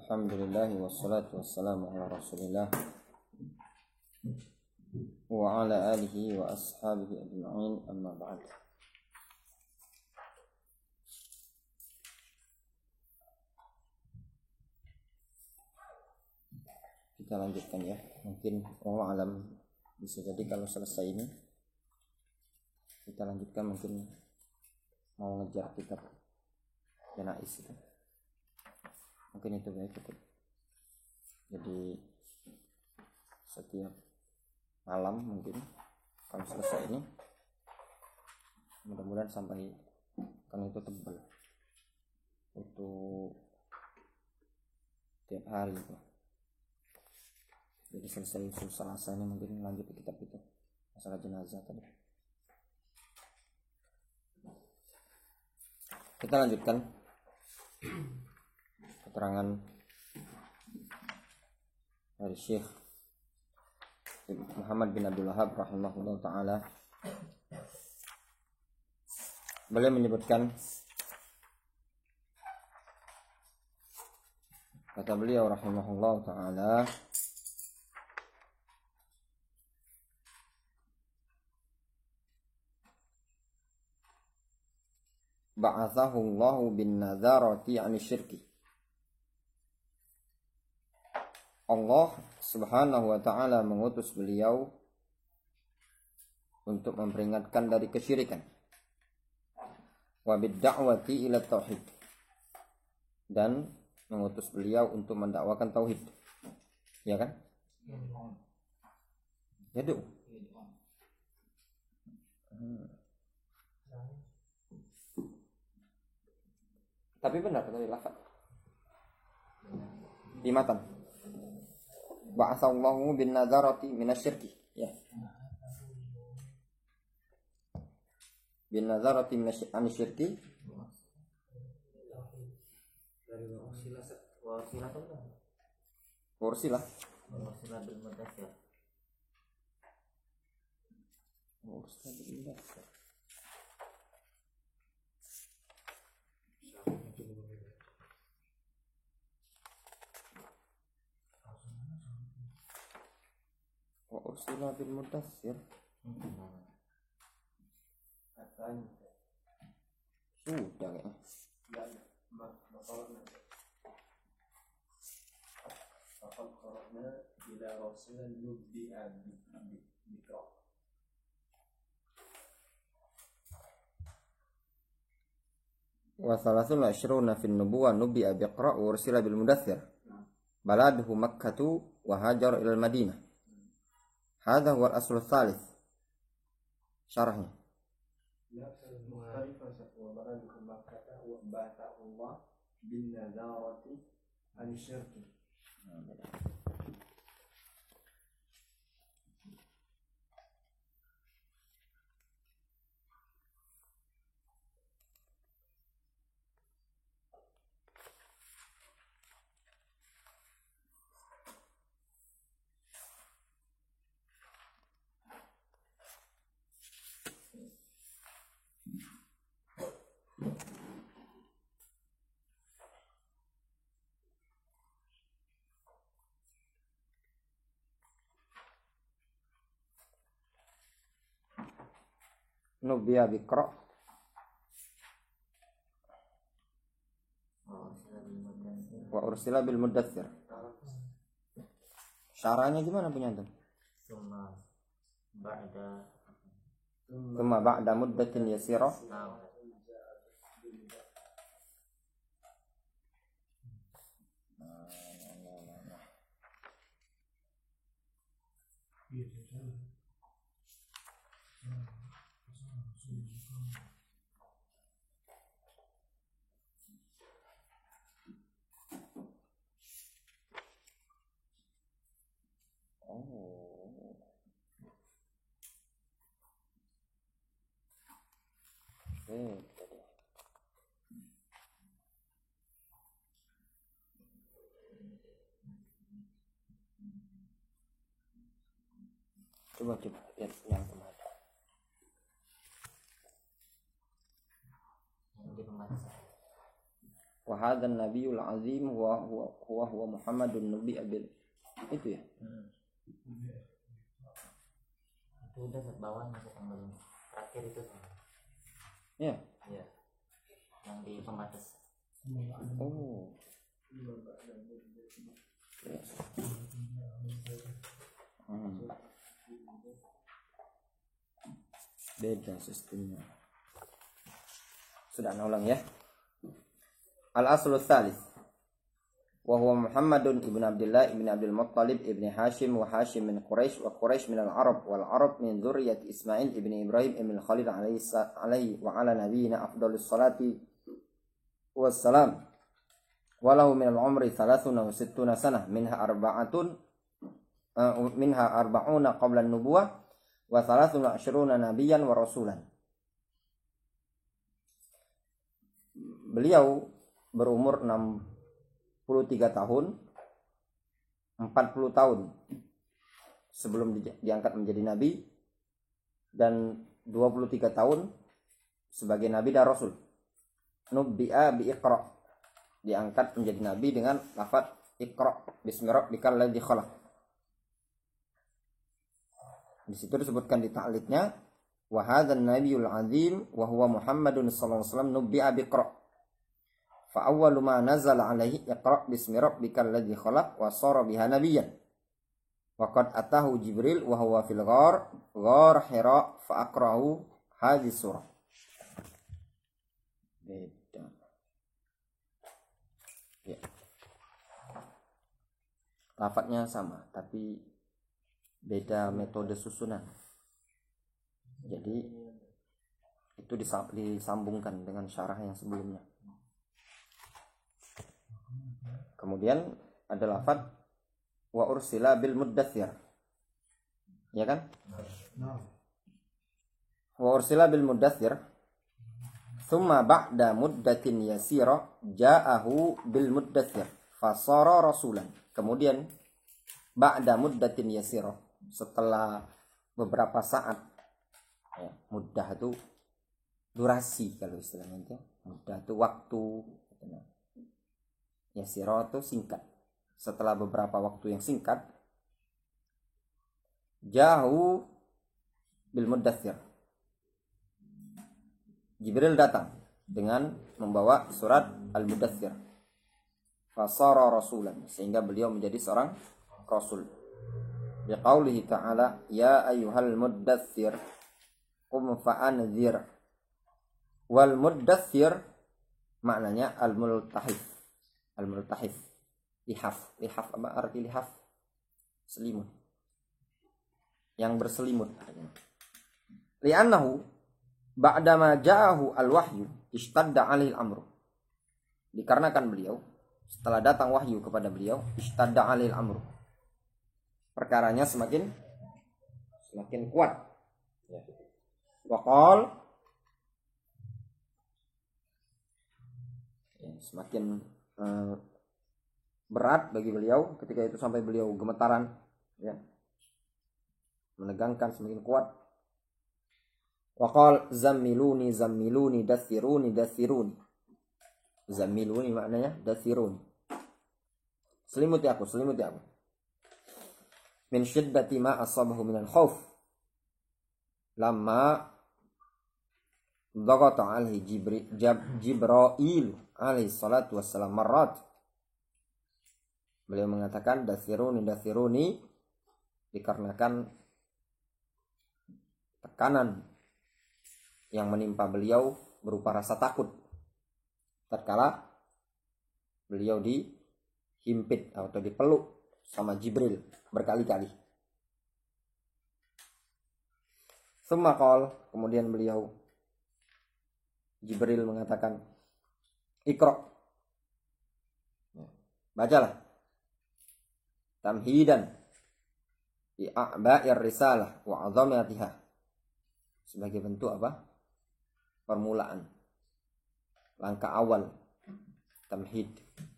Alhamdulillah wassalatu wassalamu ala Rasulillah wa ala alihi wa ashabihi ajma'in, amma ba'd. Kita lanjutkan ya. Mungkin Allah alam, bisa jadi kalau selesai ini kita lanjutkan, mungkin mau ngejar kitab Janais itu. Mungkin itu baik cukup. Jadi setiap malam mungkin kalau selesai ini, mudah-mudahan sampai kan itu tebal untuk tiap hari itu. Jadi selesai Selasa ini mungkin lanjut ke kitab itu, masalah jenazah tadi. Kita lanjutkan keterangan dari Syekh Muhammad bin Abdul Wahhab rahimahullah ta'ala. Beliau menyebutkan, kata beliau rahimahullah ta'ala, ba'athahu Allahu bin nadharati 'ani syirki. Allah subhanahu wa ta'ala mengutus beliau untuk memperingatkan dari kesyirikan, wa bid-da'wati ila tauhid, dan mengutus beliau untuk mendakwakan tauhid. Ya kan? Yadu. Tapi benar tadi lafaz di matan. Ba'atsallahu bin nadarati minasyirki, ya. Bin nadarati minasyirki. Dari wasilah bil mudaththir. Wa ursila bil mudaththir. Sudah ya. Wa thalathun wa ishruna fin nubuwah nubi'a biqra' wa ursila bil mudaththir. Baladuhu Makkatu wa hajar ila al-Madinah. Hadha huwa al-asl ats-tsalits. Syarahnya. Nubi'a biqra' wa ursila bil mudaththir. Syarahnya gimana punya antum? Thumma ba'da muddatin yasirah. Coba lihat yang kemarin. wa hadzal nabiyul azim huwa Muhammadun nabi abil. Itu ya. Itu udah set bawah masuk yang belum terakhir itu. Ya. Iya. Yang di pembatas. Oh. Ya. Beda sistemnya. Sudah ulang ya. Al-aslu tsalits wa huwa Muhammadun ibn Abdullah ibn Abdul Muttalib ibn Hashim wa Hashim min Quraisy wa Quraisy min al-Arab wal Arab min dzurriyyati Ismail ibn Ibrahim ibn Khalil alaihi wa ala nabiyyina afdhalus salati wassalam. Walahu min al-umri 63 sanah minha arba'una qabla an-nubuwah wa 23 nabiyyan wa rasulan. Beliau berumur 63 tahun, 40 tahun sebelum diangkat menjadi nabi, dan 23 tahun sebagai nabi dan rasul. Nubbi'a bi Iqra, diangkat menjadi nabi dengan lafaz Iqra bismi rabbikal ladzi khalaq. Di situ disebutkan di ta'liqnya wa hadzal nabiyul azim wa huwa Muhammadun sallallahu alaihi wasallam nubbi'a bi Iqra. Fa awwalu ma nazala alaihi Iqra bismi rabbikal ladzi khalaq wa sara biha nabiyyan. Wa qad atahu Jibril wa huwa fil ghar Hira fa aqra'u hadhihi surah. Beda. Ya. Lafadznya sama tapi beda metode susunan. Jadi itu disambungkan dengan syarah yang sebelumnya. Kemudian ada lafaz wa ursila bil muddathir. Ya kan? Wa ursila bil muddathir thumma ba'da muddatin yasira ja'ahu bil muddathir fasara rasulan. Kemudian ba'da muddatin yasira, setelah beberapa saat, ya, muddah itu durasi kalau istilahnya itu. Muddah itu waktu. Yasira itu singkat. Setelah beberapa waktu yang singkat, ja'ahu bil muddathir, Jibril datang dengan membawa surat Al-Mudaththir. Fasara rasulan, sehingga beliau menjadi seorang rasul. Biqaulihi ta'ala ya ayyuhal muddaththir qum fa'anzir. Wal muddaththir maknanya al-multahif. Al-multahif. Lihaf apa arti lihaf? Selimut. Yang berselimut. Li'annahu ba'dama ja'ahu al-wahyu ishtadda 'alaihi al-amru. Dikarenakan beliau setelah datang wahyu kepada beliau, ishtadda 'alaihi al-amru, perkaranya semakin kuat. Wa qala, semakin berat bagi beliau ketika itu sampai beliau gemetaran, ya, menegangkan, semakin kuat. Waqal zammiluni dathiruni. Zammiluni maknanya dathiruni. Selimuti aku. Min syiddati ma asabahu minal khauf. Lamma dhagata alaihi Jibril alaihi salatu wassalam marrat. Beliau mengatakan dathiruni dikarenakan tekanan yang menimpa beliau berupa rasa takut tatkala beliau dihimpit atau dipeluk sama Jibril berkali-kali. Tsumma qala, kemudian beliau Jibril mengatakan Iqra, bacalah, tamhidan bi a'ba'ir risalah wa 'azamatiha, sebagai bentuk apa? Permulaan, langkah awal, tamhid,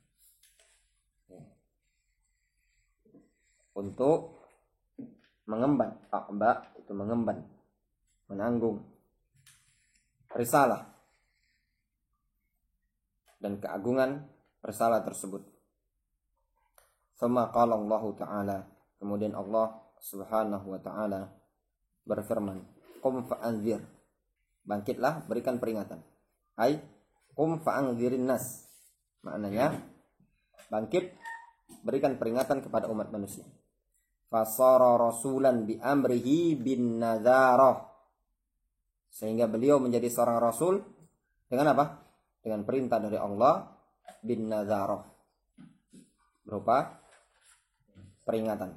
untuk mengemban. A'ba itu mengemban, menanggung. Risalah dan keagungan risalah tersebut. Tsumma qala Allah Ta'ala, kemudian Allah Subhanahu wa taala berfirman, qum fa'anzir, bangkitlah berikan peringatan. Ai qum fa'anzirin nas, maknanya bangkit berikan peringatan kepada umat manusia. Fasara rasulan bi amrihi bin nadharah, sehingga beliau menjadi seorang rasul dengan apa? Dengan perintah dari Allah, bin nadharah, berupa peringatan.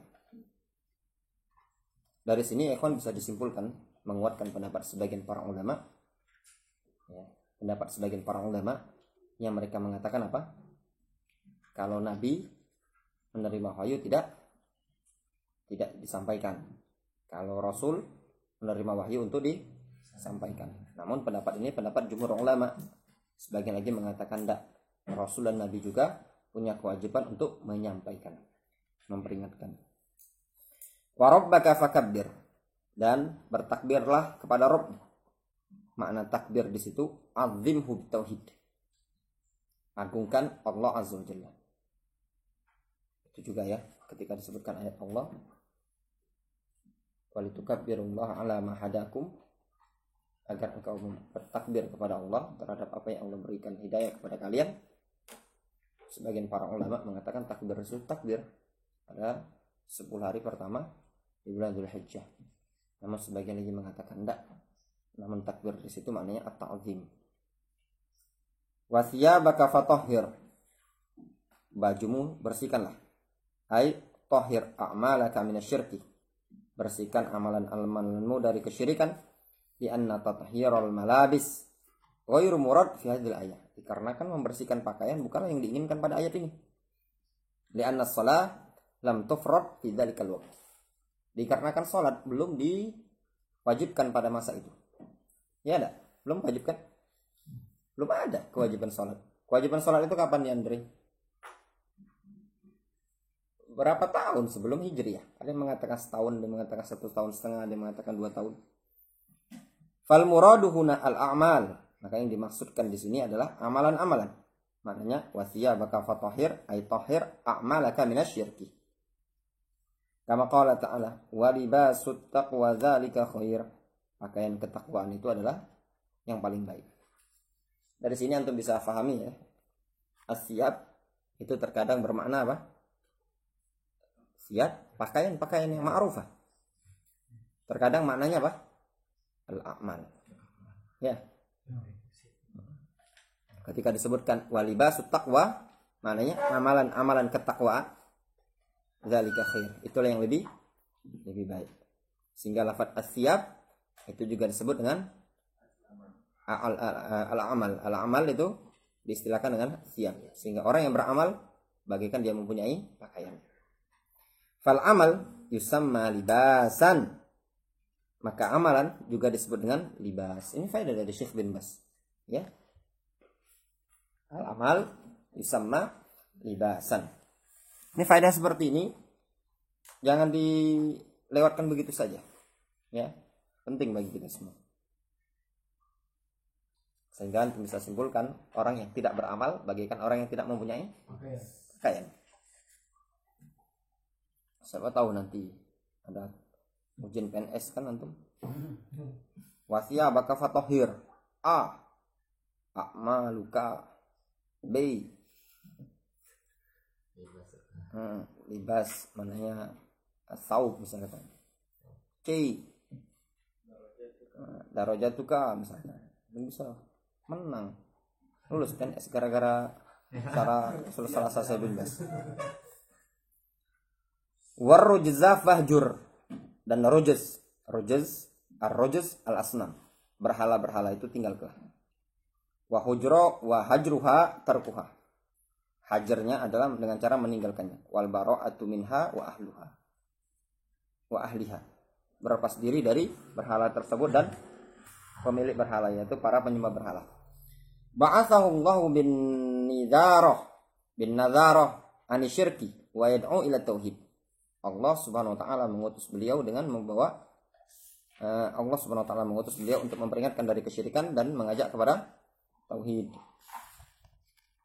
Dari sini ikhwan bisa disimpulkan, menguatkan pendapat sebagian para ulama, ya, pendapat sebagian para ulama yang mereka mengatakan apa? Kalau Nabi menerima wahyu tidak disampaikan. Kalau Rasul menerima wahyu untuk disampaikan. Namun pendapat ini pendapat jumhur ulama. Sebagian lagi mengatakan tidak. Rasul dan Nabi juga punya kewajiban untuk menyampaikan, memperingatkan. Wa rabbaka fakabbir, dan bertakbirlah kepada Rabb. Makna takbir di situ azimhu bitauhid, agungkan Allah azza wajalla. Itu juga ya, ketika disebutkan ayat Allah, walitukabbirullaha ala ma hadakum, agar engkau bertakbir kepada Allah terhadap apa yang Allah berikan hidayah kepada kalian. Sebagian para ulama mengatakan takbir itu takbir pada 10 hari pertama di bulan Dzulhijjah. Namun sebagian lagi mengatakan tidak. Namun takbir di situ maknanya at-ta'zim. Wa thiyabaka fatahhir, bajumu bersihkanlah. Ai tahhir a'malaka minasyirki, bersihkan amalan-amalanmu dari kesyirikan. Di anna tatahhiral malabis ghairu murad fi hadhil ayat, dikarenakan membersihkan pakaian bukanlah yang diinginkan pada ayat ini. Li anna shalah lam tufrad fi dzalikal waqt, dikarenakan salat belum diwajibkan pada masa itu. Ya ada, belum wajibkan? Belum ada kewajiban salat. Kewajiban salat itu kapan ya, Andre? Berapa tahun sebelum Hijriah? Ada yang mengatakan setahun, ada yang mengatakan 1,5 tahun, ada yang mengatakan 2 tahun. Fal muradu huna al-a'mal, maka yang dimaksudkan di sini adalah amalan-amalan. Maknanya wasiyabaka fatahhir ay tahhir a'malaka minasyirki. Kama qala ta'ala wa libasut taqwa dzalika khair, pakaian ketakwaan itu adalah yang paling baik. Dari sini antum bisa pahami ya, as-siyab itu terkadang bermakna apa? Siyab pakaian yang ma'rufah. Terkadang maknanya apa? Al-a'mal. Ya. Ketika disebutkan walibasut taqwa, maknanya amalan-amalan ketakwaan, zalika khair, itulah yang lebih baik. Sehingga lafaz as-siyab itu juga disebut dengan al-amal. Al-amal itu diistilahkan dengan siyab. Sehingga orang yang beramal bagaikan dia mempunyai pakaian. Fal amal yusamma libasan, maka amalan juga disebut dengan libas. Ini faedah dari Syekh bin Bas. Ya. Al-amal yusamma libasan. Ini faedah seperti ini jangan dilewatkan begitu saja. Ya. Penting bagi kita semua. Sehingga kita bisa simpulkan orang yang tidak beramal bagaikan orang yang tidak mempunyai pakaian. Siapa tahu nanti ada ujian PNS kan antum. Wasiyabaka fatahhir. A. A'maluka. B. Libas mananya as-saub misalnya. C. Darajatuka misalnya. Bisa menang. Lulus PNS gara-gara cara selesai saya bebas. Warrujza fahjur, dan rujuz ar-rujuz al-asnam, berhala-berhala itu tinggalkanlah. Wa hajruha tarkuha, hajarnya adalah dengan cara meninggalkannya. Wal bara'atu minha wa ahliha, berlepas diri dari berhala tersebut dan pemilik berhala, yaitu para penyembah berhala. Ba'athahu Allahu bin nadharah anisyirki wa yad'u ila tauhid. Allah Subhanahu wa taala mengutus beliau dengan membawa Allah Subhanahu wa taala mengutus beliau untuk memperingatkan dari kesyirikan dan mengajak kepada tauhid.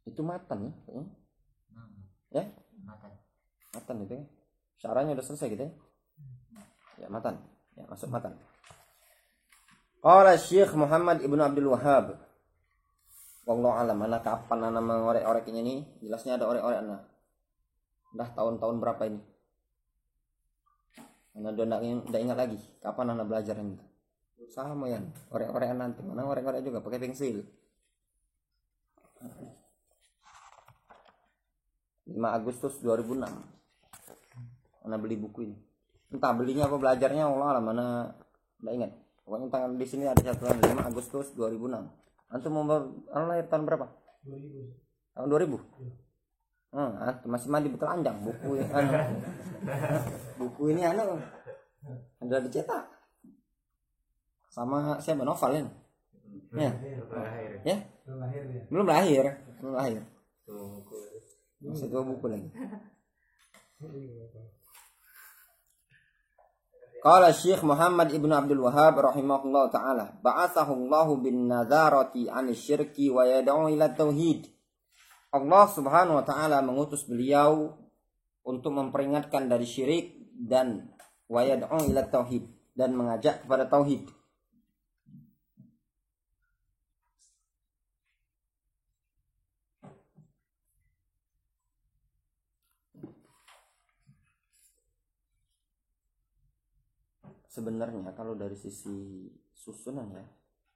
Itu matan ya kayaknya. Ya Matan. matan itu ya. Syarahnya udah selesai gitu ya. Ya matan. Ya masuk matan. Qala Syekh Muhammad Ibnu Abdul Wahhab. Wallahu alam, mana kapan ana mengorek-oreknya nih? Jelasnya ada orek-orek ana. Dah tahun-tahun berapa ini? Ana udah enggak ingat lagi kapan ana belajar ini. Sama ya, orek-orek nanti. Mana orek-orek juga pakai pensil. 5 Agustus 2006. Ana beli buku ini. Entah belinya apa belajarnya Allah alam, mana enggak ingat. Pokoknya tanggal di sini ada catatan 5 Agustus 2006. Antum mau lahir tahun berapa? 2000. Tahun 2000? Ya. Masih mandi bertelanjang buku buku ini udah dicetak. Sama siapa novel ya? Ya. Ya? Belum lahir. Masih 2 buku lagi. Qala Syekh Muhammad Ibnu Abdul Wahhab rahimahullah ta'ala, ba'athahu Allahu bin nadharati 'anil syirki wa yad'u ila tauhid. Allah Subhanahu wa taala mengutus beliau untuk memperingatkan dari syirik dan wa yad'u ila tauhid, dan mengajak kepada tauhid. Sebenarnya kalau dari sisi susunan ya,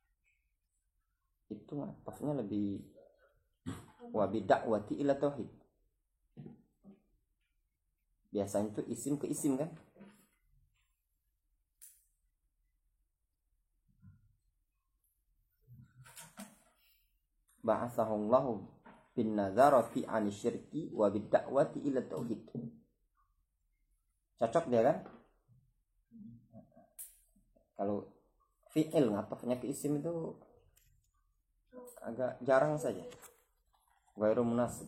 itu atafnya lebih wa bidakwati ila tauhid. Biasanya itu isim ke isim kan? Ba'athahu Allahu bin nazarati 'anil syirki wa bidakwati ila tauhid. Cocok dia kan? Kalau fi'il ngatafnya ke isim itu agak jarang saja. Ghairu munasib.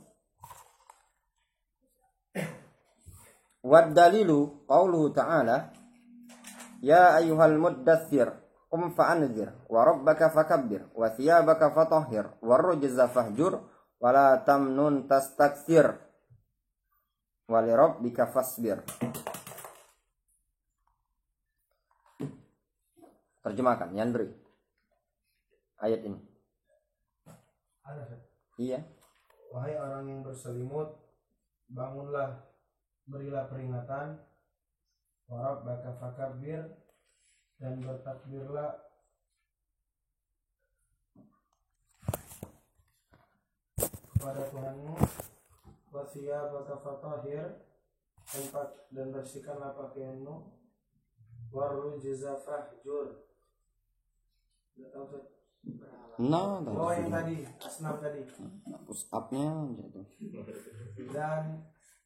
Wad dalilu qauluhu ta'ala, ya ayyuhal muddaththir qum fa'anzir wa rabbaka fakabbir wa thiyabaka fatahhir warrujza fahjur wa la tamnun tastakthir wa li rabbika fasbir. Terjemahkan Yandri ayat ini. Iya. Wahai orang yang berselimut, bangunlah, berilah peringatan, wa rabbaka fakabbir, dan bertakbirlah, kepada Tuhanmu, wa thiyabaka fatahhir, dan bersihkanlah pakaianmu, warrujza fahjur. Oh yang tadi asnaf tadi, push up-nya jatuh. Dan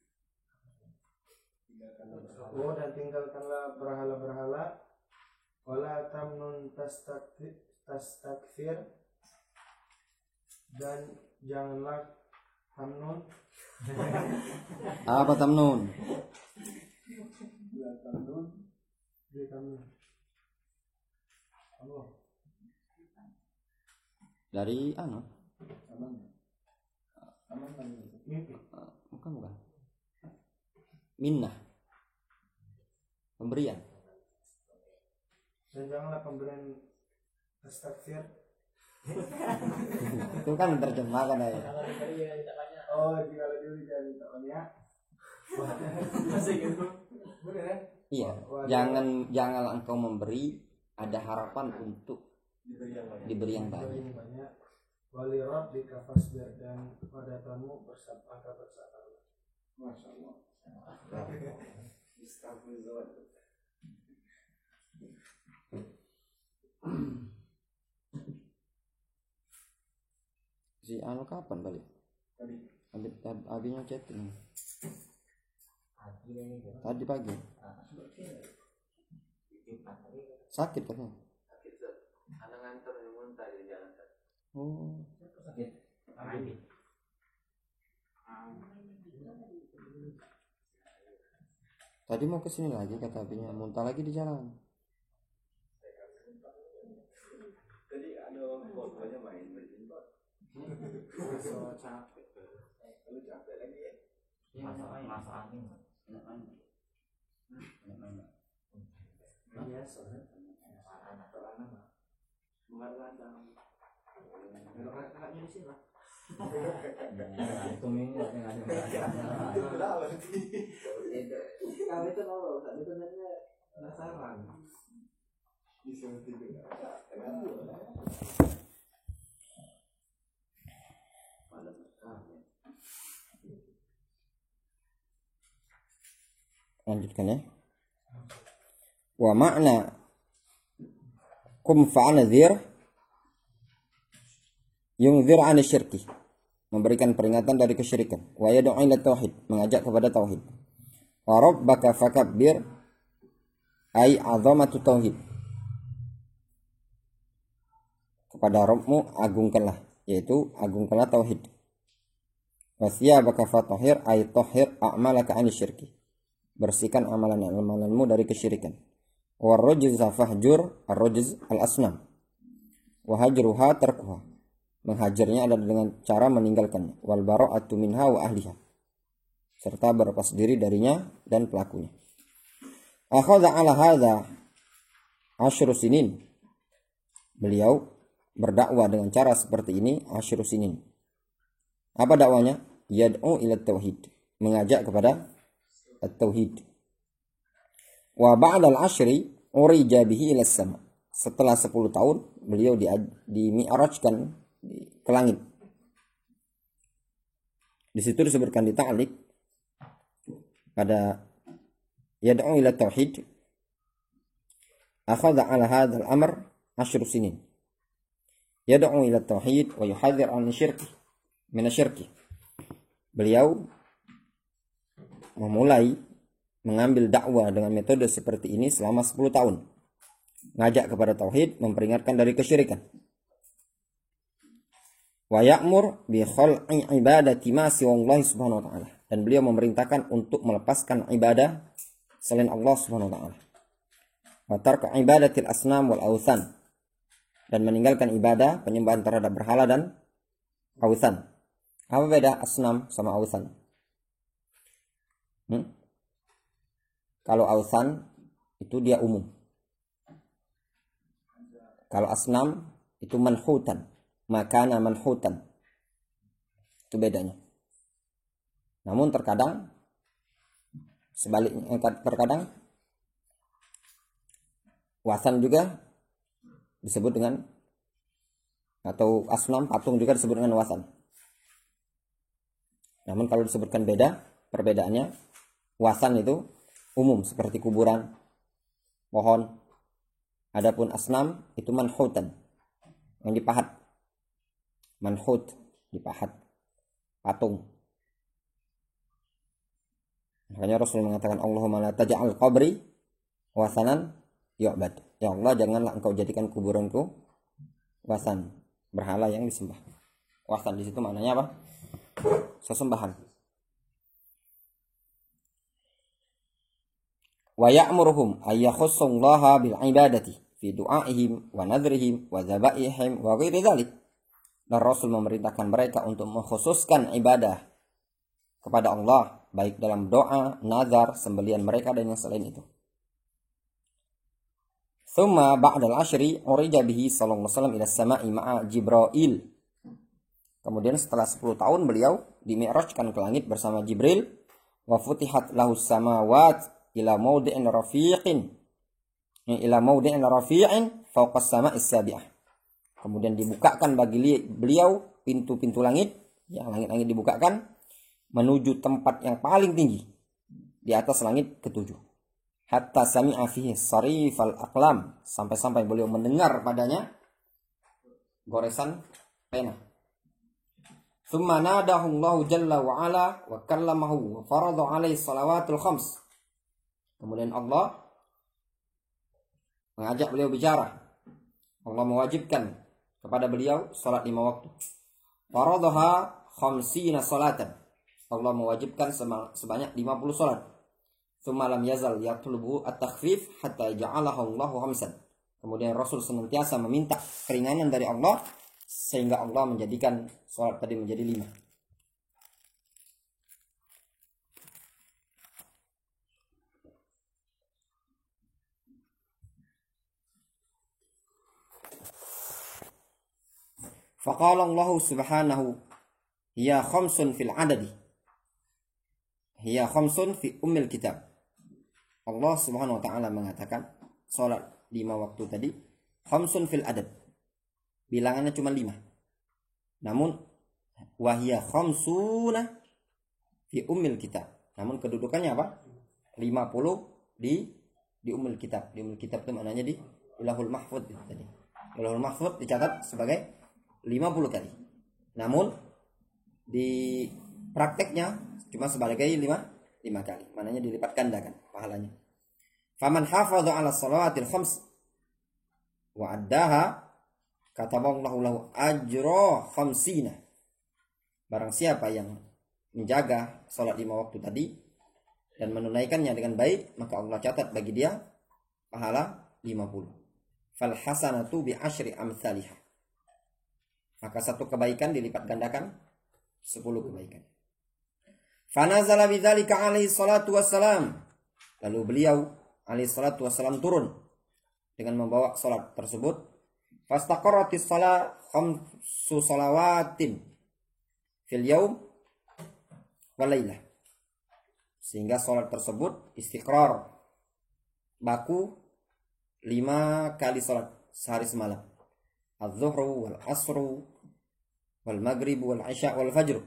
tinggalkanlah berhala-berhala, wala tamnun tastakthir, dan janganlah tamnun. Apa tamnun? Allah. Dari Mimpi. bukan minnah, pemberian. Dan janganlah pemberian tastakthir. Itu kan terjemahkan ya. Oh, kalau dulu jangan minta banyak. Masih gitu. Benar kan? Iya. Janganlah engkau memberi ada harapan untuk diberi yang banyak. Wali rabbika fasbir, dan pada tamu bersabar. Masya Allah. Si kapan balik? Abinya chatting. Tadi pagi. Sakit katanya. Anak ngantor yang muntah di jalan. Oh. Sakit. Tadi mau kesini lagi kata abinya, muntah lagi di jalan. Tadi ada fotonya main berjembat. So capek. Kalau capek lagi ya. Masuk angin. Biasa kan. Kakaknya di sini lah. Itu minggu nggak ada. Kalau itu kalau tadi sebenarnya penasaran. Disuruh tidur. Lanjutkan ya. Wa makna kum fa'anadhir yungzir 'an syirki, memberikan peringatan dari kesyirikan. Wa yad'u ila tauhid, mengajak kepada tauhid. Wa rabbaka fakabbir ay 'azamatu tauhid, kepada Rabbmu agungkanlah, yaitu agungkanlah tauhid. Wa thiyabaka fatahhir ay tahhir a'malaka 'an syirki, bersihkan amalan-amalanmu dari kesyirikan. Warrujza fahjur, arrujz al-asnam. Wahajruha tarkuha, menghajarnya adalah dengan cara meninggalkannya. Wal bara'atu minha wa ahliha, serta berlepas diri darinya dan pelakunya. Akhadha ala hadha 10 sinin, beliau berdakwah dengan cara seperti ini 10 sinin. Apa dakwanya? Yad'u ila tauhid, mengajak kepada at-tauhid. Wa ba'dal 10 urija bihi ila sama, setelah 10 tahun beliau di-mi'rajkan ke langit. Di situ disebutkan di ta'liq pada yad'u ila tauhid, akhadha ala hadzal amr 10 sinin. Yad'u ila tauhid wa yuhadzir an syirki min syirki. Beliau memulai mengambil dakwah dengan metode seperti ini selama 10 tahun. Ngajak kepada tauhid, memperingatkan dari kesyirikan. Wa ya'mur bi khal'i ibadati ma siwallahi subhanahu wa ta'ala, dan beliau memerintahkan untuk melepaskan ibadah selain Allah subhanahu wa ta'ala. Wa tarka ibadatil asnam wal awthan, dan meninggalkan ibadah penyembahan terhadap berhala dan awthan. Apa beda asnam sama awthan? Kalau awthan itu dia umum. Kalau asnam itu manhutan, makana manhutan. Itu bedanya. Namun terkadang sebaliknya, terkadang wasan juga disebut dengan, atau asnam patung juga disebut dengan wasan. Namun kalau disebutkan beda, perbedaannya, wasan itu umum seperti kuburan, pohon. Adapun asnam itu manhutan, yang dipahat. Manhut, dipahat, patung. Makanya Rasul mengatakan, Allahumma la taj'al qabri wasanan yu'bad. Ya Allah, janganlah engkau jadikan kuburanku wasan, berhala yang disembah. Wasan di situ maknanya apa? Sesembahan. Wa ya'muruhum ay yakhussallaha bil ibadati fi du'aihim wa nadhrihim wa dzabaihim wa ghairi dzalik. Dan Rasul memerintahkan mereka untuk mengkhususkan ibadah kepada Allah, baik dalam doa, nazar, sembelian mereka dan yang selain itu. Tsumma ba'dal 10 urija bihi sallallahu alaihi wasallam ila as-sama'i ma'a Jibril. Kemudian setelah 10 tahun beliau dimi'rajkan ke langit bersama Jibril. Wa futihat lahus samawat ila mawdi'in rafi'in fawqa as-sama'is sabi'ah. Kemudian dibukakan bagi beliau pintu-pintu langit, ya, langit-langit dibukakan menuju tempat yang paling tinggi di atas langit ketujuh. Hatta sami'a fihi sarifal aqlam, sampai-sampai beliau mendengar padanya goresan pena. Tsumma nadahu Allahu jalla wa ala wa kallamahu wa farada alaihi salawatul khams. Kemudian Allah mengajak beliau bicara. Allah mewajibkan kepada beliau salat 5 waktu. Faradaha khamsina salatan. Allah mewajibkan sebanyak 50 salat. Tsumma lam yazal yatlubu at-takhfif hatta ja'alahu Allahu khamsan. Kemudian Rasul senantiasa meminta keringanan dari Allah sehingga Allah menjadikan salat tadi menjadi 5. Faqala Allah subhanahu hiya khamsun fil adadi. Hiya khamsun fi ummil kitab. Allah subhanahu wa ta'ala mengatakan salat 5 waktu tadi khamsun fil adad. Bilangannya cuma 5. Namun wahiyya khamsuna fi ummil kitab. Namun kedudukannya apa? 50 di ummul kitab. Di ummul kitab itu maknanya di Ilahul Mahfuz tadi. Ilahul Mahfuz dicatat sebagai 50 kali. Namun di prakteknya cuma sebagai 5 kali. Maknanya dilipat gandakan pahalanya. Faman hafadha 'ala shalawatil khams wa addaha kataballahu lahu ajra khamsina. Barang siapa yang menjaga salat 5 waktu tadi dan menunaikannya dengan baik, maka Allah catat bagi dia pahala 50. Fal hasanatu bi asyri amsalihah. Maka satu kebaikan dilipat gandakan 10 kebaikan. Fanazala bidzalika alaihi salatu wassalam. Lalu beliau alaihi salatu wassalam turun dengan membawa salat tersebut. Fastaqarratis shalah khamsu salawatin fil yaum wal lailah. Sehingga salat tersebut istiqrar, baku 5 kali salat sehari semalam. Az-zuhru wal asru wal maghrib wal isya wal fajr.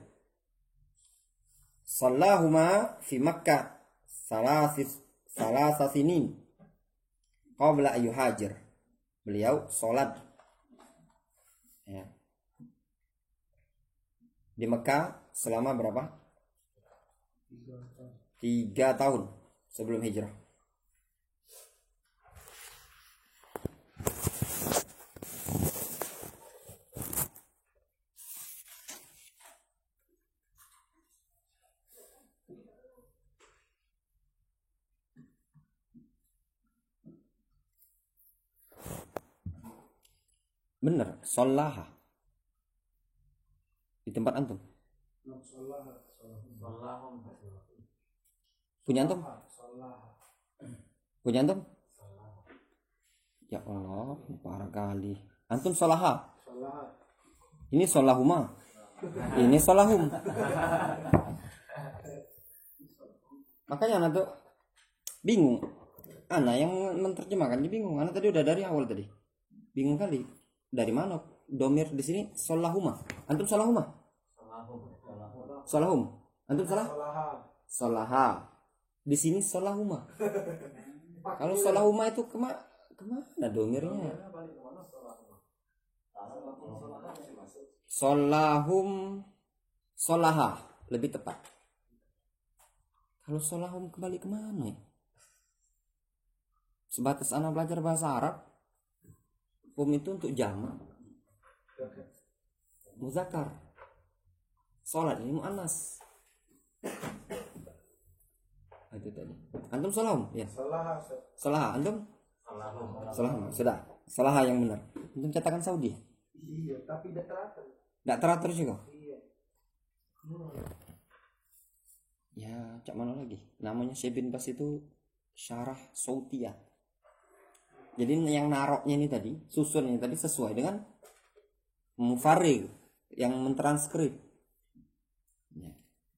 Sallahuma fi Makkah salasa sinin qabla ayu hajir. Beliau salat di Mekah selama berapa? 3 tahun sebelum hijrah. Benar, sholaha. Di tempat antum. Punya antum? Punya antum? Ya Allah, parah kali. Antum sholaha. Ini sholahuma. Ini sholahum. Makanya anak tuh bingung. Anak yang menerjemahkan dia bingung. Anak tadi udah dari awal tadi. Bingung kali. Dari mana domir di sini sholahuma? Antum sholahuma? Sholahum. Antum salah? Sholaha. Di sini sholahuma. Kalau sholahuma itu kemana domirnya? Sholahum, sholaha lebih tepat. Kalau sholahum kembali kemana ya? Sebatas anak belajar bahasa Arab. Itu untuk jamak muzakkar. Salat ini muannas. Itu tadi. Antum salahum? Ya. Salah. Antum? Salah. Sudah. Salah yang benar. Antum cetakan Saudi. Iya, tapi tidak teratur. Tidak teratur juga. Iya. Ya, cak mana lagi? Namanya Syekh bin Bas itu syarah Sautiyah. Jadi yang naroknya ini tadi, susun ini tadi sesuai dengan mufarrig yang mentranskrip. Ya.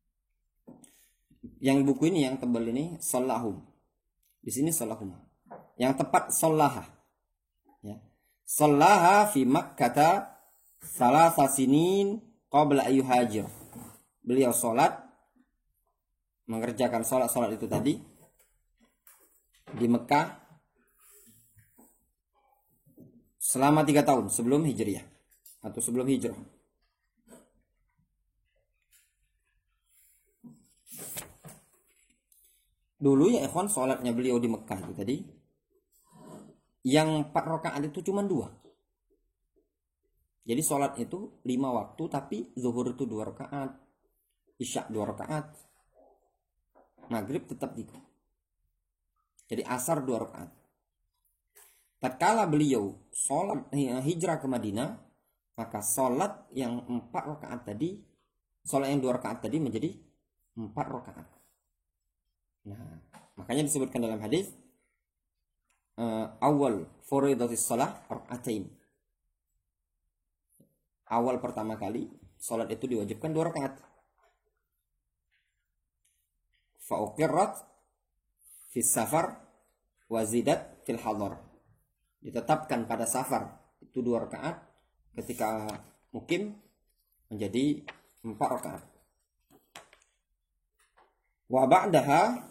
Yang buku ini yang tebal ini sholahum. Di sini sholahum. Yang tepat sholaha. Ya. Sholaha fi Makkah salasa sinin qabla ayu hajir. Beliau sholat mengerjakan sholat itu tadi di Mekah selama 3 tahun sebelum hijriah atau sebelum hijrah. Dulu ya ikhwan, sholatnya beliau di Mekah itu tadi yang 4 rakaat itu cuma 2. Jadi sholat itu 5 waktu, tapi zuhur itu 2 rakaat, isya 2 rakaat, maghrib tetap 3. Jadi asar 2 rakaat. Tatkala beliau sholat hijrah ke Madinah, maka sholat yang 4 rakaat tadi, sholat yang 2 rakaat tadi menjadi 4 rakaat. Nah, makanya disebutkan dalam hadis awal fardhatis shalah rakaatain. awal pertama kali sholat itu diwajibkan 2 rakaat. Fa uqirrat fi safar wa zidat fil hadar. Ditetapkan pada safar itu 2 rakaat, ketika mukim menjadi 4 rakaat. Wa ba'daha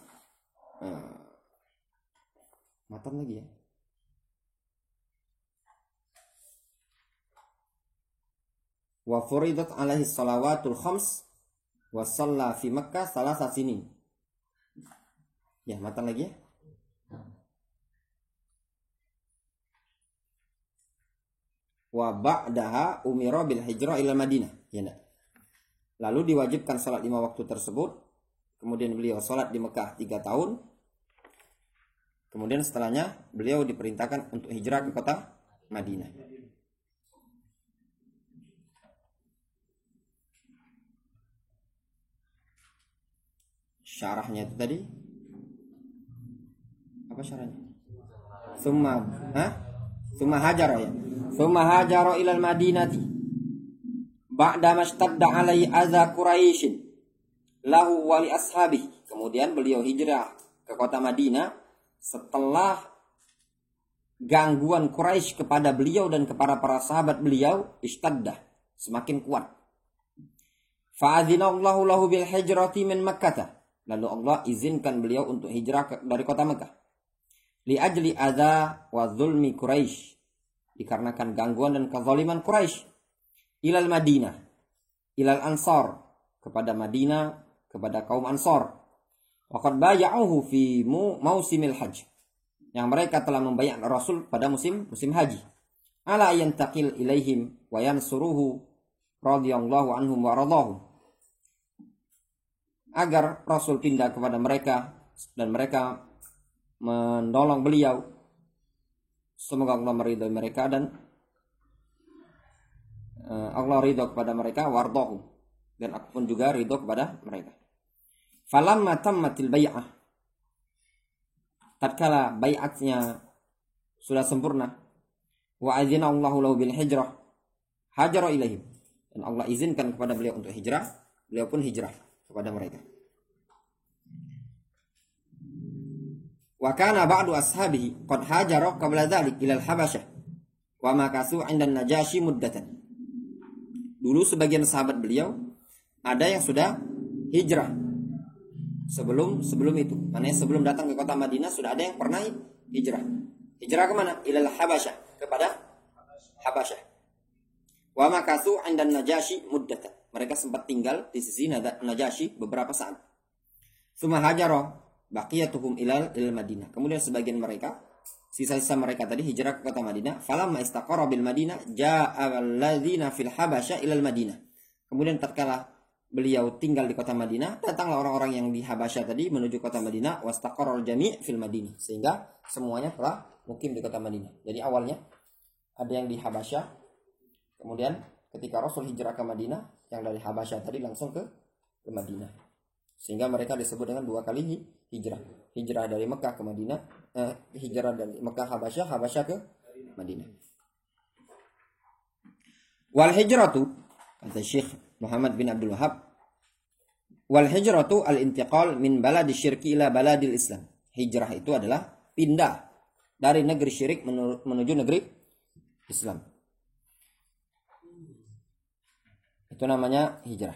matan lagi ya. Wa furidat alaihi salawatul khams wa shalla fi Makkah 3 sinin. Ya, matan lagi ya. Wa ba'daha umira bil hijrah ila Madinah. Ya enggak. Lalu diwajibkan salat 5 waktu tersebut. Kemudian beliau salat di Mekah 3 tahun. Kemudian setelahnya beliau diperintahkan untuk hijrah ke kota Madinah. Syarahnya itu tadi apa syarahnya? Summa hajara ya. Summa hajara ila al-Madinati ba'da mashtadda alai adza Quraisy lahu wa li ashabihi. Kemudian beliau hijrah ke kota Madinah setelah gangguan Quraisy kepada beliau dan kepada para sahabat beliau ishtadda, semakin kuat. Fa'adzinallahu lahu bil hijrati min Makkah. Lalu Allah izinkan beliau untuk hijrah dari kota Mekah. Li ajli adza wa zulmi Quraisy, dikarenakan gangguan dan kezaliman Quraisy. Ilal Madinah, ilal Ansar, kepada Madinah, kepada kaum Ansar. Waqad bay'uhu fi mausimil hajj, yang mereka telah membayar Rasul pada musim haji. Ala yantaqil ilaihim wa yansuruhu radhiyallahu anhum wa radahum, agar Rasul pindah kepada mereka dan mereka menolong beliau. Semoga Allah meridhai mereka dan Allah ridho kepada mereka, wardahu, dan aku pun juga ridho kepada mereka. Falamma tammatil bai'ah, tatkala bai'atnya sudah sempurna, wa adzina Allahu lahu bil hijrah, hajara ilaihim, dan Allah izinkan kepada beliau untuk hijrah, beliau pun hijrah kepada mereka. Wa kana ba'du ashabihi qad hajara qabla dzalik ila al-Habasyah wa makasu 'inda an-Najashi muddatan. Dulu sebagian sahabat beliau ada yang sudah hijrah sebelum itu. Maknanya sebelum datang ke kota Madinah sudah ada yang pernah hijrah. Hijrah ke mana? Ila al-Habasyah, kepada Habasyah. Wa makasu 'inda an-Najashi muddatan. Mereka sempat tinggal di sisi Najashi beberapa saat. Tsumma hajara baqiyatuhum ilal Madinah. Kemudian sebagian mereka, sisa-sisa mereka tadi hijrah ke kota Madinah. Falamma istaqarra bil Madinah jaa'a alladzina fil Habasyah ilal Madinah. Kemudian tatkala beliau tinggal di kota Madinah, datanglah orang-orang yang di Habasyah tadi menuju kota Madinah, wastaqarral jami' fil Madinah, sehingga semuanya telah mukim di kota Madinah. Jadi awalnya ada yang di Habasyah, kemudian ketika Rasul hijrah ke Madinah, yang dari Habasyah tadi langsung ke Madinah. Sehingga mereka disebut dengan 2 kali hijrah. Hijrah dari Mekah ke Madinah, hijrah dari Mekah Habasyah, Habasyah ke Madinah. Wal hijratu, kata Syekh Muhammad bin Abdul Wahhab, wal hijratu al-intiqal min baladi syirki ila baladil Islam. Hijrah itu adalah pindah dari negeri syirik menuju negeri Islam. Itu namanya hijrah.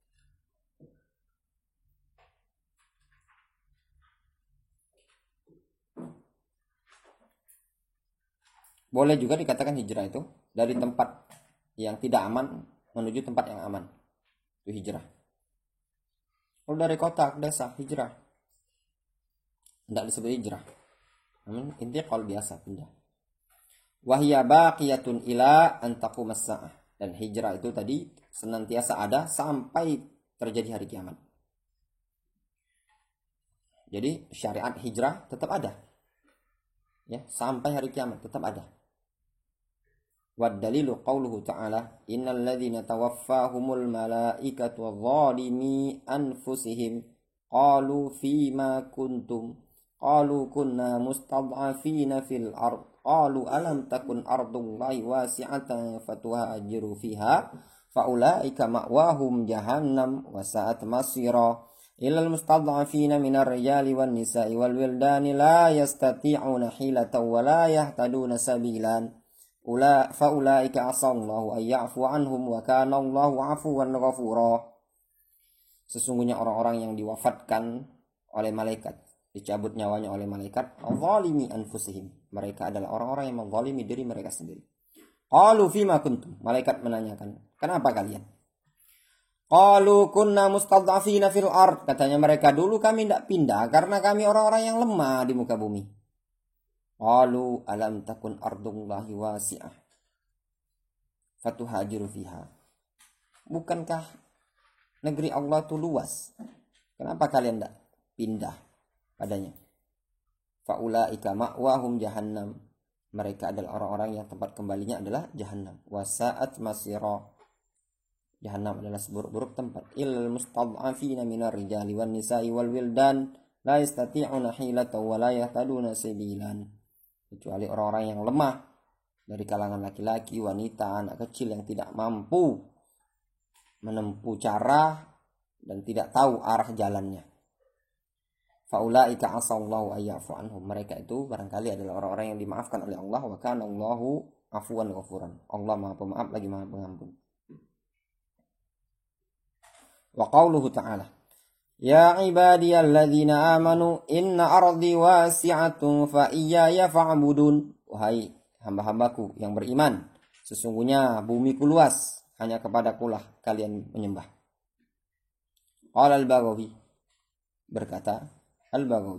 Boleh juga dikatakan hijrah itu dari tempat yang tidak aman menuju tempat yang aman. Itu hijrah. Kalau dari kota ke desa, hijrah. Tidak disebut hijrah. Namun intinya kalau biasa pindah. Wahya baqiyatun ila an taqumas saah. Dan hijrah itu tadi senantiasa ada sampai terjadi hari kiamat. Jadi syariat hijrah tetap ada. Ya, sampai hari kiamat tetap ada. Wad dalilu qauluhu ta'ala innal ladzina tawaffahumul malaikatu wadh-dhalimi anfusihim qalu fima kuntum qalu kunna mustad'afina fil ard qalu alam takun ardullahi wasi'atan fatuhajiru fiha faulaika ma'wahum jahannam wa sa'at masira ilal mustad'afina minar rijali wan nisa'i wal wildani la yastati'una hilatan wa la yahtaduna sabilan faulaika asallahu ay ya'fu anhum wa kana Allahu 'afuwan ghafura. Sesungguhnya orang-orang yang diwafatkan oleh malaikat, dicabut nyawanya oleh malaikat, zalimi anfusihim, mereka adalah orang-orang yang menzalimi diri mereka sendiri. Qalu fima kuntum, malaikat menanyakan, kenapa kalian? Qalu kunna mustad'afina fil ard, katanya mereka, dulu kami tidak pindah karena kami orang-orang yang lemah di muka bumi. Qalu alam takun ardullahi wasi'ah fatuhajiru fiha, bukankah negeri Allah itu luas, kenapa kalian tidak pindah padanya? Faulaika ma'wahum jahannam, mereka adalah orang-orang yang tempat kembalinya adalah jahannam. Wasa'at masira, jahannam adalah seburuk-buruk tempat. Illal mustad'afina minar rijali wan nisa'i wal wildan la yastati'una hilatan wa la yahtaduna sabilan, kecuali orang-orang yang lemah dari kalangan laki-laki, wanita, anak kecil yang tidak mampu menempuh cara dan tidak tahu arah jalannya. Faulaika asallahu ayyafu anhum, mereka itu barangkali adalah orang-orang yang dimaafkan oleh Allah, wa kana Allahu afuwan ghafuran, Allah Maha Pemaaf lagi Maha Pengampun. Wa qauluhu ta'ala, ya ibadiyalladzina amanu inna ardi wasi'atun fa iyaya fa'budun, wahai hamba-hambaku yang beriman, sesungguhnya bumiku luas, hanya kepadakulah kalian menyembah. Qala al-Baghawi, berkata al-Baghawi,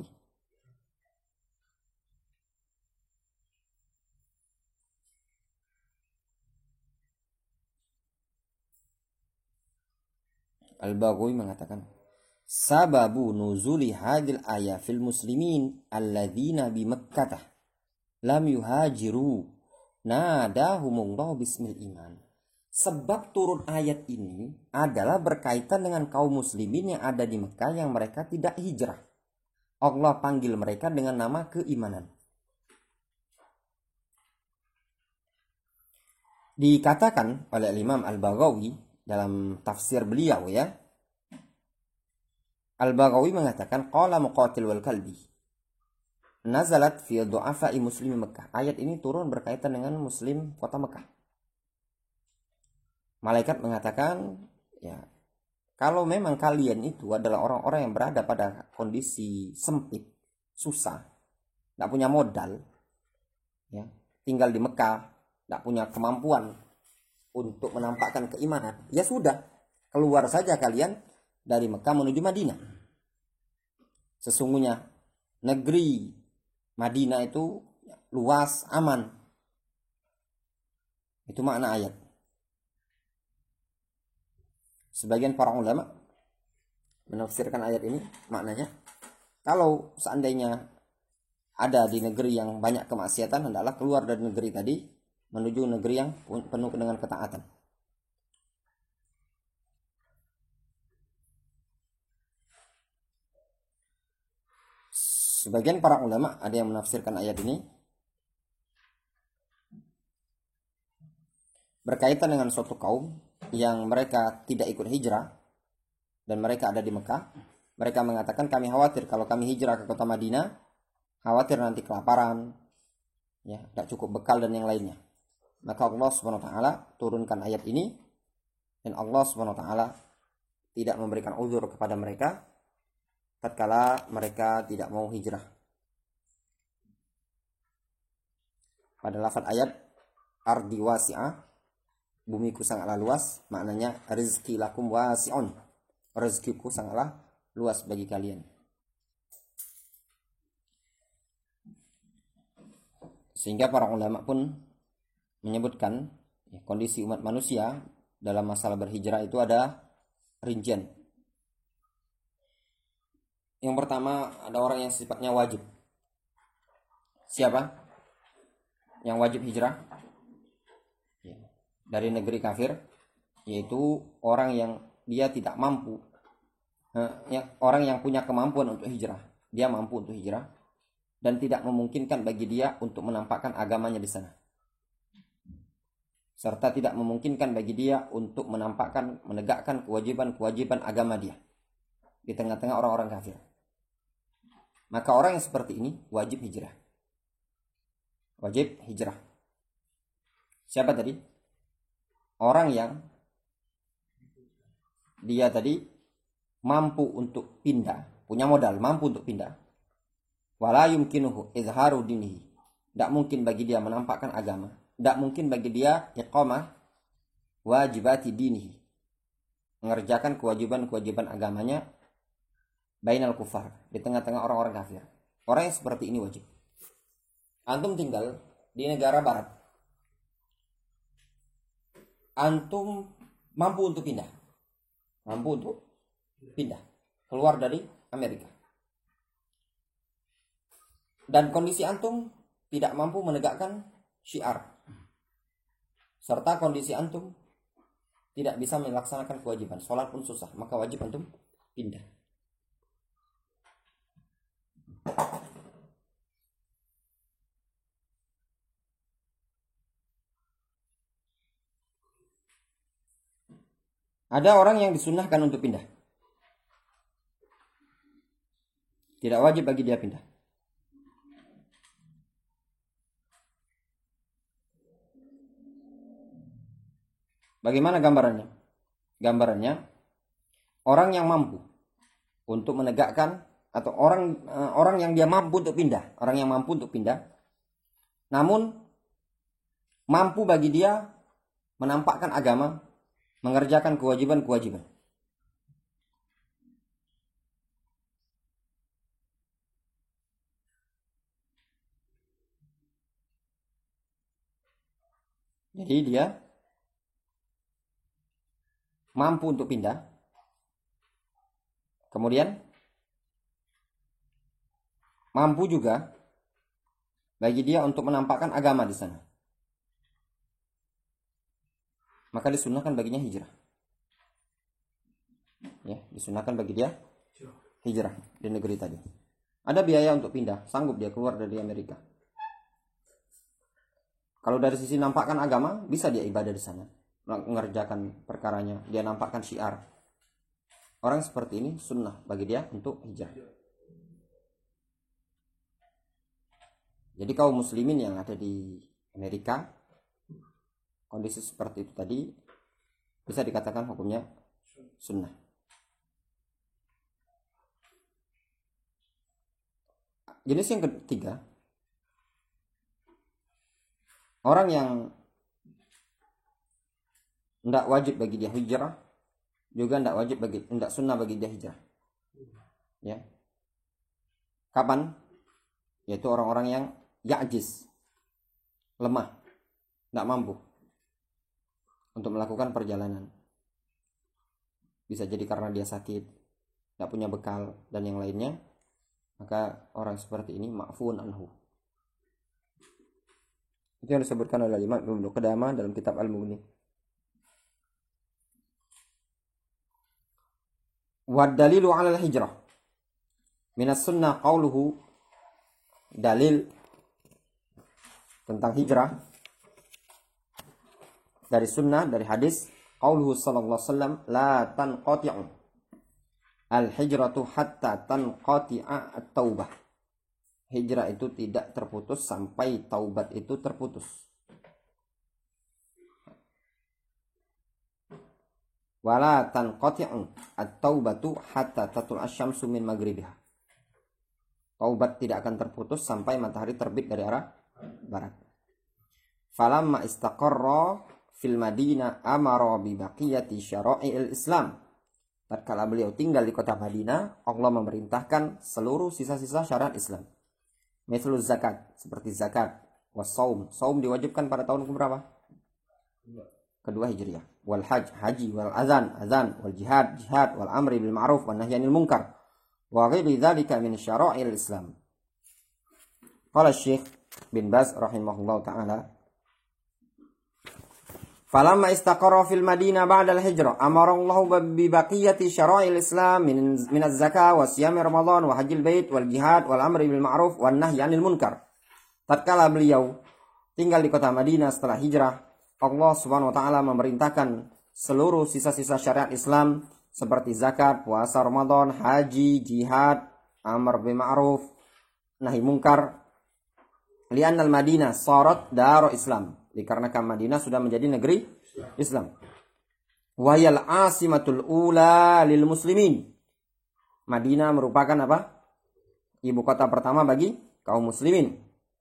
Al-Baghawi mengatakan, sababu nuzuli hadil ayat fil muslimin alladzina bi Makkah lam yuhajiru nadahumullahu bismil iman. Sebab turun ayat ini adalah berkaitan dengan kaum muslimin yang ada di Mekah yang mereka tidak hijrah. Allah panggil mereka dengan nama keimanan. Dikatakan oleh Imam Al-Baghawi dalam tafsir beliau, ya, Al-Baghawi mengatakan qala Muqatil wal Kalbi nazalat fi du'afa'i muslimi Mekah. Ayat ini turun berkaitan dengan muslim kota Mekah. Malaikat mengatakan, ya, kalau memang kalian itu adalah orang-orang yang berada pada kondisi sempit, susah, tidak punya modal, ya, tinggal di Mekah, tidak punya kemampuan untuk menampakkan keimanan, ya sudah, keluar saja kalian dari Mekah menuju Madinah. Sesungguhnya negeri Madinah itu luas, aman. Itu makna ayat. Sebagian para ulama menafsirkan ayat ini, maknanya kalau seandainya ada di negeri yang banyak kemaksiatan, hendaklah keluar dari negeri tadi menuju negeri yang penuh dengan ketaatan. Sebagian para ulama ada yang menafsirkan ayat ini berkaitan dengan suatu kaum yang mereka tidak ikut hijrah dan mereka ada di Mekah. Mereka mengatakan, kami khawatir kalau kami hijrah ke kota Madinah, khawatir nanti kelaparan, ya, tidak cukup bekal dan yang lainnya. Maka Allah Subhanahu wa taala turunkan ayat ini, dan Allah Subhanahu wa taala tidak memberikan uzur kepada mereka tatkala mereka tidak mau hijrah. Pada lafaz ayat ardi wasi'ah, bumiku sangatlah luas, maknanya rizki lakum wasi'un, rezekiku sangatlah luas bagi kalian. Sehingga para ulama pun menyebutkan, ya, kondisi umat manusia dalam masalah berhijrah itu ada rincian. Yang pertama, ada orang yang sifatnya wajib. Siapa yang wajib hijrah? Dari negeri kafir, yaitu orang yang dia tidak mampu, orang yang punya kemampuan untuk hijrah, dia mampu untuk hijrah, dan tidak memungkinkan bagi dia untuk menampakkan agamanya di sana. Serta tidak memungkinkan bagi dia untuk menampakkan, menegakkan kewajiban-kewajiban agama dia di tengah-tengah orang-orang kafir. Maka orang yang seperti ini wajib hijrah. Wajib hijrah. Siapa tadi? Orang yang dia tadi mampu untuk pindah, punya modal, mampu untuk pindah. Wala yumkinuhu izharu dinihi. Tidak mungkin bagi dia menampakkan agama. Tidak mungkin bagi dia iqamah wajibati dinihi. Mengerjakan kewajiban-kewajiban agamanya bainal kufar, di tengah-tengah orang-orang kafir. Orang yang seperti ini wajib. Antum tinggal di negara barat. Antum mampu untuk pindah. Mampu untuk pindah. Keluar dari Amerika. Dan kondisi antum tidak mampu menegakkan syiar. Serta kondisi antum tidak bisa melaksanakan kewajiban. Sholat pun susah. Maka wajib antum pindah. Ada orang yang disunnahkan untuk pindah. Tidak wajib bagi dia pindah. Bagaimana gambarannya? Gambarannya, orang yang mampu untuk menegakkan, atau orang yang dia mampu untuk pindah, orang yang mampu untuk pindah, namun mampu bagi dia menampakkan agama, mengerjakan kewajiban-kewajiban. Jadi dia mampu untuk pindah, kemudian mampu juga bagi dia untuk menampakkan agama di sana. Maka disunahkan baginya hijrah. Ya, disunahkan bagi dia hijrah di negeri tadi. Ada biaya untuk pindah, sanggup dia keluar dari Amerika. Kalau dari sisi nampakkan agama, bisa dia ibadah di sana, mengerjakan perkaranya, dia nampakkan syiar. Orang seperti ini sunnah bagi dia untuk hijrah. Jadi kaum muslimin yang ada di Amerika, kondisi seperti itu tadi bisa dikatakan hukumnya sunnah. Jenis yang ketiga, orang yang tidak wajib bagi dia hijrah, juga tidak sunnah bagi dia hijrah. Ya. Kapan? Yaitu orang-orang yang ya'jiz, lemah, tidak mampu untuk melakukan perjalanan. Bisa jadi karena dia sakit, tidak punya bekal, dan yang lainnya. Maka orang seperti ini ma'fun anhu. Itu yang disebutkan oleh Imam Ibnu Qudamah dalam kitab Al-Mughni. Wa dalilu 'ala al-hijrah minas sunnah qauluhu, dalil tentang hijrah dari sunnah, dari hadis, qauluhu sallallahu alaihi wasallam, la tanqati'u al-hijratu hatta tanqati'a at-taubah. Hijrah itu tidak terputus sampai taubat itu terputus. Wala tanqati'u at-taubatu hatta tatul asy-syamsu min maghribiha. Taubat tidak akan terputus sampai matahari terbit dari arah barat. Falamma istaqarra fil Madinah amara bi baqiyati syara'il Islam. Tatkala beliau tinggal di kota Madinah, Allah memerintahkan seluruh sisa-sisa syariat Islam. Mithlu zakat, seperti zakat, was-saum. Saum diwajibkan pada tahun keberapa? Kedua Hijriah. Wal hajj, haji, wal azan, wal jihad, wal amri bil ma'ruf wan nahyi 'anil munkar. Wa ghairi dzalika min syara'il Islam. Qala Syekh bin Baz rahimahullahu taala, Falamma istaqarra fil Madinah ba'da al-hijrah amara Allah bi baqiyati syara'il Islam min az-zakah wa siyam Ramadan wa hajjil bait wal jihad wal amri bil ma'ruf wan nahyi 'anil munkar. Tatkala beliau tinggal di kota Madinah setelah hijrah, Allah Subhanahu wa taala memerintahkan seluruh sisa-sisa syariat Islam seperti zakat, puasa Ramadan, haji, jihad, amar bil ma'ruf, nahi munkar. Li'anna al-Madinah sarat daru Islam. Dikarenakan Madinah sudah menjadi negeri Islam. Wa hiyal asimatul ula lil muslimin. Madinah merupakan apa? Ibu kota pertama bagi kaum muslimin.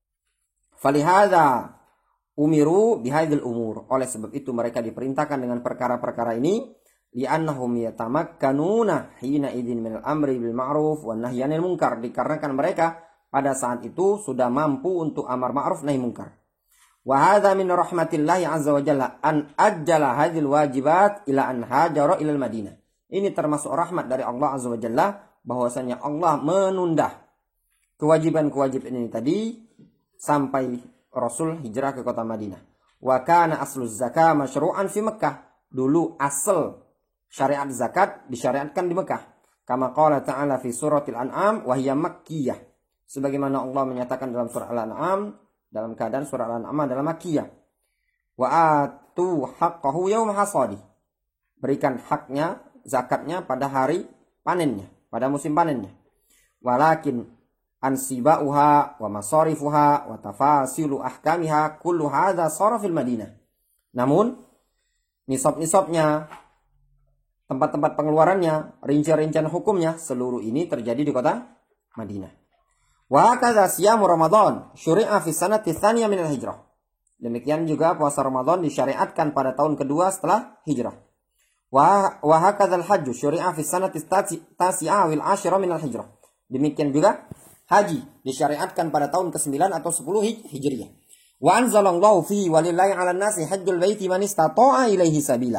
Falihadza umiru bihadzal umur. Oleh sebab itu mereka diperintahkan dengan perkara-perkara ini, li'annahum yatamakkanuna hina idzin minal amri bil ma'ruf wan nahyi 'anil munkar. Dikarenakan mereka pada saat itu sudah mampu untuk amar ma'ruf nahi munkar. Wa hadza min rahmatillahi azza wa jalla an ajjala hadzal wajibat ila an hajara ila al-Madinah. Ini termasuk rahmat dari Allah azza wa jalla bahwasanya Allah menunda kewajiban-kewajiban ini tadi sampai Rasul hijrah ke kota Madinah. Wa kana aslu zakah masyru'an fi Mekkah. Dulu asal syariat zakat disyariatkan di Mekah. Kama qala ta'ala fi suratil An'am wa hiya makkiyah. Sebagaimana Allah menyatakan dalam surah Al-An'am, dalam keadaan surah Al-An'am adalah makkiyah. Wa atu haqqahu yaum hasadi. Berikan haknya, zakatnya pada hari panennya, pada musim panennya. Walakin ansibauha wa masarifuha wa tafasilu ahkamiha kullu hadza sara fil Madinah. Namun nisab-nisabnya, tempat-tempat pengeluarannya, rincian-rincian hukumnya, seluruh ini terjadi di kota Madinah. Wa kadza siyamu Ramadan syuri'a fi sanati tsaniyah min al-hijrah. Demikian juga puasa Ramadan disyariatkan pada tahun kedua setelah hijrah. Wa hakadzal hajj syuri'a fi sanati tasi'ah wal 'ashirah min al-hijrah. Demikian juga haji disyariatkan pada tahun ke-9 atau 10 Hijriah. Wa anzalallahu fi walillahi 'alan nasi hajjul baiti man istata'a ilaihi sabila.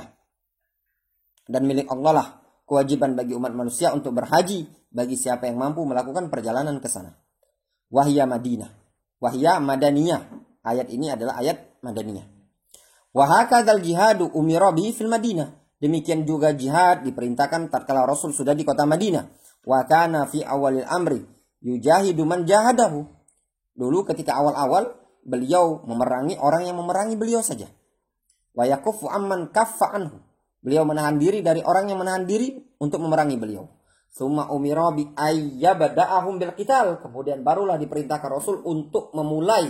Dan milik Allah lah kewajiban bagi umat manusia untuk berhaji bagi siapa yang mampu melakukan perjalanan ke sana. Wahya Madinah, wahya Madaniyah. Ayat ini adalah ayat Madaniyah. Wa hakadzal jihadu umira bihi fil Madinah. Demikian juga jihad diperintahkan tatkala Rasul sudah di kota Madinah. Wa kana fi awalil amri yujahidu man jahadahu. Dulu ketika awal-awal beliau memerangi orang yang memerangi beliau saja. Wa yakufu amman kaffa anhu. Beliau menahan diri dari orang yang menahan diri untuk memerangi beliau. Summa umira bi ayyabda'ahum bil qital. Kemudian barulah diperintahkan Rasul untuk memulai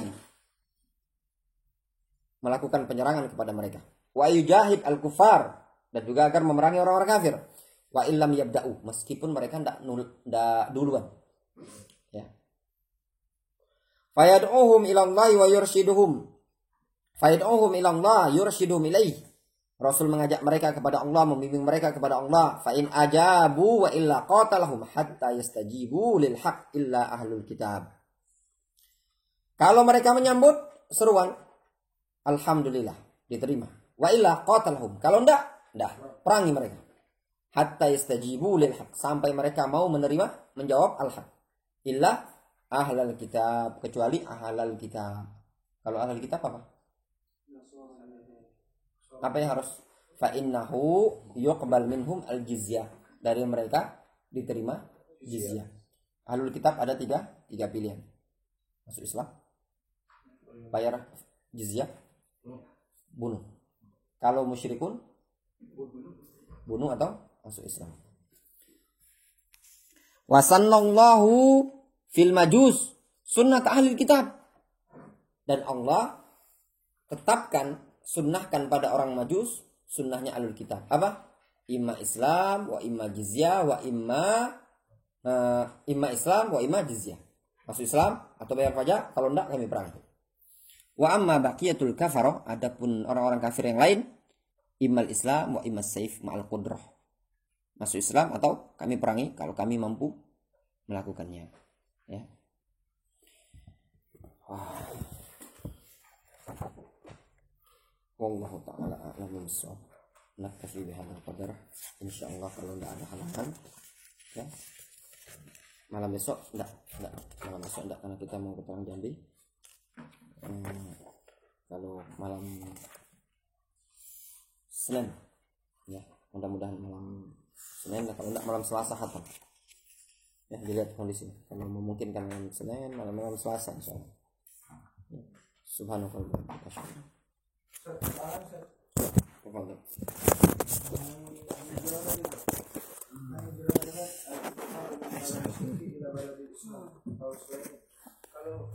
melakukan penyerangan kepada mereka. Wa yujahid al-kufar, dan juga agar memerangi orang-orang kafir. Wa illam yabda'u, meskipun mereka tidak duluan. Ya. Fayad'uhum ila Allah wa yurshiduhum. Fayad'uhum ila Allah yurshiduhum ilaihi. Rasul mengajak mereka kepada Allah, membimbing mereka kepada Allah. Fa in ajabu wa illa qatalahum hatta yastajibu lil haqq illa ahlul kitab. Kalau mereka menyambut seruan, alhamdulillah, diterima. Wa illa qatalahum. Kalau enggak, perangi mereka. Hatta yastajibu lil haqq, sampai mereka mau menerima, menjawab al-haq. Illa ahlul kitab, kecuali ahlul kitab. Kalau ahlul kitab apa? Apa yang harus? Fa innahu yuqbal minhum al-jizyah. Dari mereka diterima jizyah. Ahlul kitab ada tiga pilihan. Masuk Islam, bayar jizyah, bunuh. Kalau musyrikun, bunuh atau masuk Islam. Wa sallallahu fil majus sunnat ahlul kitab. Dan Allah tetapkan, sunnahkan pada orang majus sunnahnya ahlul kitab. Apa? Imma Islam wa imma jizyah wa imma Islam wa imma jizyah. Masuk Islam atau bayar pajak, kalau enggak kami perang. Wa amma baqiyatul kafarah, adapun orang-orang kafir yang lain, immal Islam wa imma saif ma'al qudrah. Masuk Islam atau kami perangi kalau kami mampu melakukannya. Ya. Wallahu ta'ala a'lam bissawab. Naktafi bihadzal qadar. Insyaallah kalau enggak ada halangan, ya. Malam besok enggak karena kita mau ke Terang Jambi. Kalau malam Senin. Ya, mudah-mudahan malam Senin, kalau enggak malam Selasa hatam. Ya, dilihat kondisi. Kalau memungkinkan malam Senin, malam Selasa insyaallah. Ya. Subhanallah. Kalau